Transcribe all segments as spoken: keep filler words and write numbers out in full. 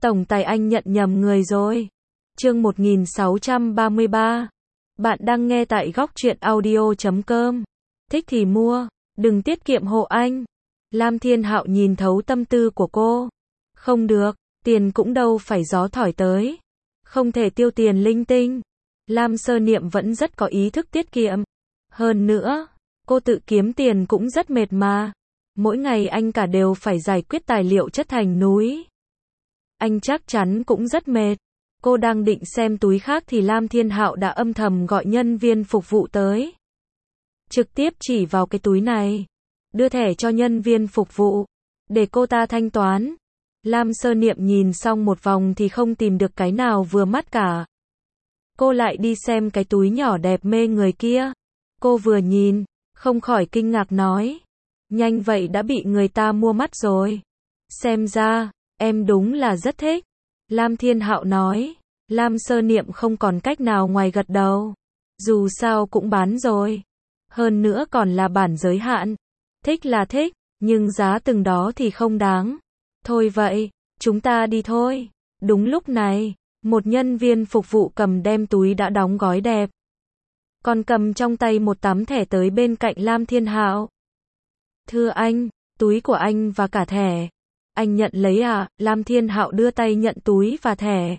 Tổng tài anh nhận nhầm người rồi. Chương một nghìn sáu trăm ba mươi ba. Bạn đang nghe tại góc truyện audio chấm com. Thích thì mua, đừng tiết kiệm hộ anh. Lam Thiên Hạo nhìn thấu tâm tư của cô. Không được, tiền cũng đâu phải gió thổi tới. Không thể tiêu tiền linh tinh. Lam Sơ Niệm vẫn rất có ý thức tiết kiệm. Hơn nữa, cô tự kiếm tiền cũng rất mệt mà. Mỗi ngày anh cả đều phải giải quyết tài liệu chất thành núi. Anh chắc chắn cũng rất mệt. Cô đang định xem túi khác thì Lam Thiên Hạo đã âm thầm gọi nhân viên phục vụ tới. Trực tiếp chỉ vào cái túi này. Đưa thẻ cho nhân viên phục vụ. Để cô ta thanh toán. Lam Sơ Niệm nhìn xong một vòng thì không tìm được cái nào vừa mắt cả. Cô lại đi xem cái túi nhỏ đẹp mê người kia. Cô vừa nhìn, không khỏi kinh ngạc nói. Nhanh vậy đã bị người ta mua mắt rồi. Xem ra, em đúng là rất thích. Lam Thiên Hạo nói. Lam Sơ Niệm không còn cách nào ngoài gật đầu. Dù sao cũng bán rồi. Hơn nữa còn là bản giới hạn. Thích là thích, nhưng giá từng đó thì không đáng. Thôi vậy, chúng ta đi thôi. Đúng lúc này, một nhân viên phục vụ cầm đem túi đã đóng gói đẹp. Còn cầm trong tay một tấm thẻ tới bên cạnh Lam Thiên Hạo. Thưa anh, túi của anh và cả thẻ. Anh nhận lấy à? Lam Thiên Hạo đưa tay nhận túi và thẻ.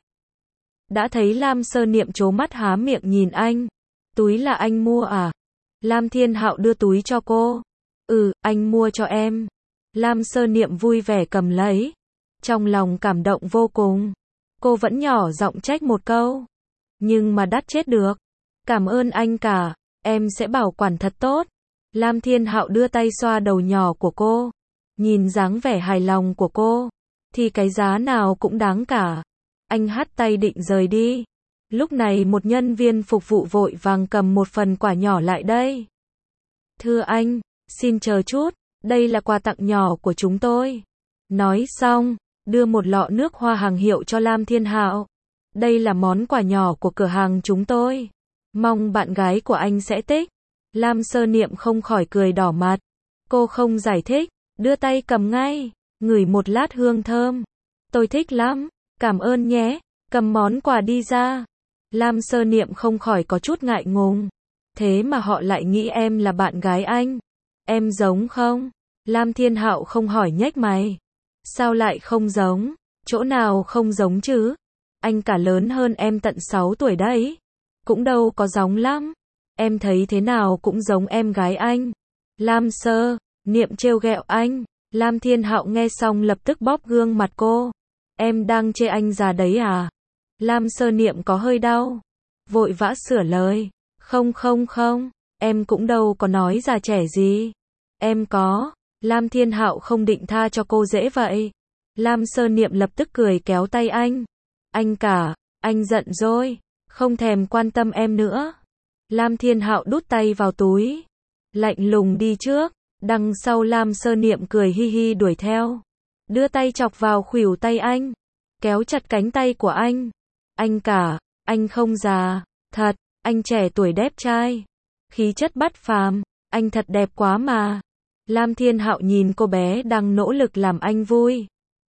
Đã thấy Lam Sơ Niệm trố mắt há miệng nhìn anh. Túi là anh mua à? Lam Thiên Hạo đưa túi cho cô. Ừ, anh mua cho em. Lam Sơ Niệm vui vẻ cầm lấy. Trong lòng cảm động vô cùng. Cô vẫn nhỏ giọng trách một câu. Nhưng mà đắt chết được. Cảm ơn anh cả, em sẽ bảo quản thật tốt. Lam Thiên Hạo đưa tay xoa đầu nhỏ của cô. Nhìn dáng vẻ hài lòng của cô, thì cái giá nào cũng đáng cả. Anh hất tay định rời đi. Lúc này một nhân viên phục vụ vội vàng cầm một phần quà nhỏ lại đây. Thưa anh, xin chờ chút, đây là quà tặng nhỏ của chúng tôi. Nói xong, đưa một lọ nước hoa hàng hiệu cho Lam Thiên Hạo. Đây là món quà nhỏ của cửa hàng chúng tôi. Mong bạn gái của anh sẽ thích. Lam Sơ Niệm không khỏi cười đỏ mặt. Cô không giải thích, đưa tay cầm ngay, ngửi một lát hương thơm. Tôi thích lắm, cảm ơn nhé, cầm món quà đi ra. Lam Sơ Niệm không khỏi có chút ngại ngùng. Thế mà họ lại nghĩ em là bạn gái anh. Em giống không? Lam Thiên Hạo không hỏi nhếch mày. Sao lại không giống? Chỗ nào không giống chứ? Anh cả lớn hơn em tận sáu tuổi đấy. Cũng đâu có giống lắm. Em thấy thế nào cũng giống em gái anh. Lam Sơ Niệm trêu ghẹo anh. Lam Thiên Hạo nghe xong lập tức bóp gương mặt cô. Em đang chê anh già đấy à? Lam Sơ Niệm có hơi đau. Vội vã sửa lời. Không không không, em cũng đâu có nói già trẻ gì. Em có. Lam Thiên Hạo không định tha cho cô dễ vậy. Lam Sơ Niệm lập tức cười kéo tay anh. Anh cả, anh giận rồi. Không thèm quan tâm em nữa. Lam Thiên Hạo đút tay vào túi. Lạnh lùng đi trước. Đằng sau Lam Sơ Niệm cười hi hi đuổi theo. Đưa tay chọc vào khuỷu tay anh. Kéo chặt cánh tay của anh. Anh cả, anh không già. Thật, anh trẻ tuổi đẹp trai. Khí chất bất phàm. Anh thật đẹp quá mà. Lam Thiên Hạo nhìn cô bé đang nỗ lực làm anh vui.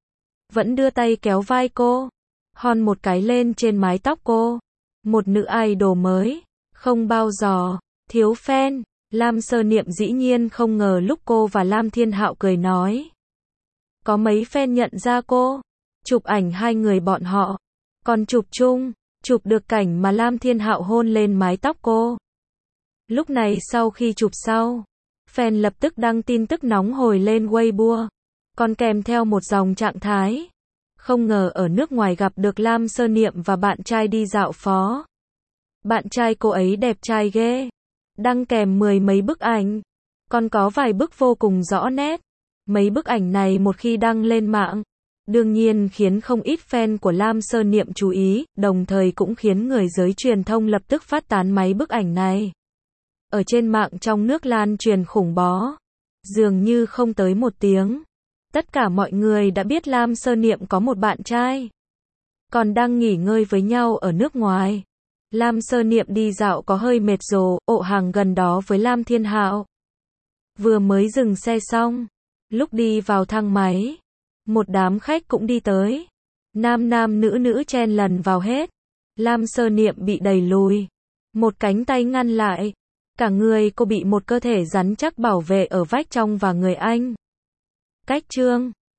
Vẫn đưa tay kéo vai cô. Hôn một cái lên trên mái tóc cô. Một nữ idol mới. Không bao giờ. Thiếu fan. Lam Sơ Niệm dĩ nhiên không ngờ lúc cô và Lam Thiên Hạo cười nói. Có mấy fan nhận ra cô. Chụp ảnh hai người bọn họ. Còn chụp chung. Chụp được cảnh mà Lam Thiên Hạo hôn lên mái tóc cô. Lúc này sau khi chụp sau, fan lập tức đăng tin tức nóng hổi lên Weibo. Còn kèm theo một dòng trạng thái. Không ngờ ở nước ngoài gặp được Lam Sơ Niệm và bạn trai đi dạo phố. Bạn trai cô ấy đẹp trai ghê. Đăng kèm mười mấy bức ảnh. Còn có vài bức vô cùng rõ nét. Mấy bức ảnh này một khi đăng lên mạng, đương nhiên khiến không ít fan của Lam Sơ Niệm chú ý, đồng thời cũng khiến người giới truyền thông lập tức phát tán mấy bức ảnh này. Ở trên mạng trong nước lan truyền khủng bố. Dường như không tới một tiếng. Tất cả mọi người đã biết Lam Sơ Niệm có một bạn trai. Còn đang nghỉ ngơi với nhau ở nước ngoài. Lam Sơ Niệm đi dạo có hơi mệt rồi, ộ hàng gần đó với Lam Thiên Hạo. Vừa mới dừng xe xong. Lúc đi vào thang máy. Một đám khách cũng đi tới. Nam nam nữ nữ chen lần vào hết. Lam Sơ Niệm bị đẩy lùi. Một cánh tay ngăn lại. Cả người cô bị một cơ thể rắn chắc bảo vệ ở vách trong và người anh. Cách chương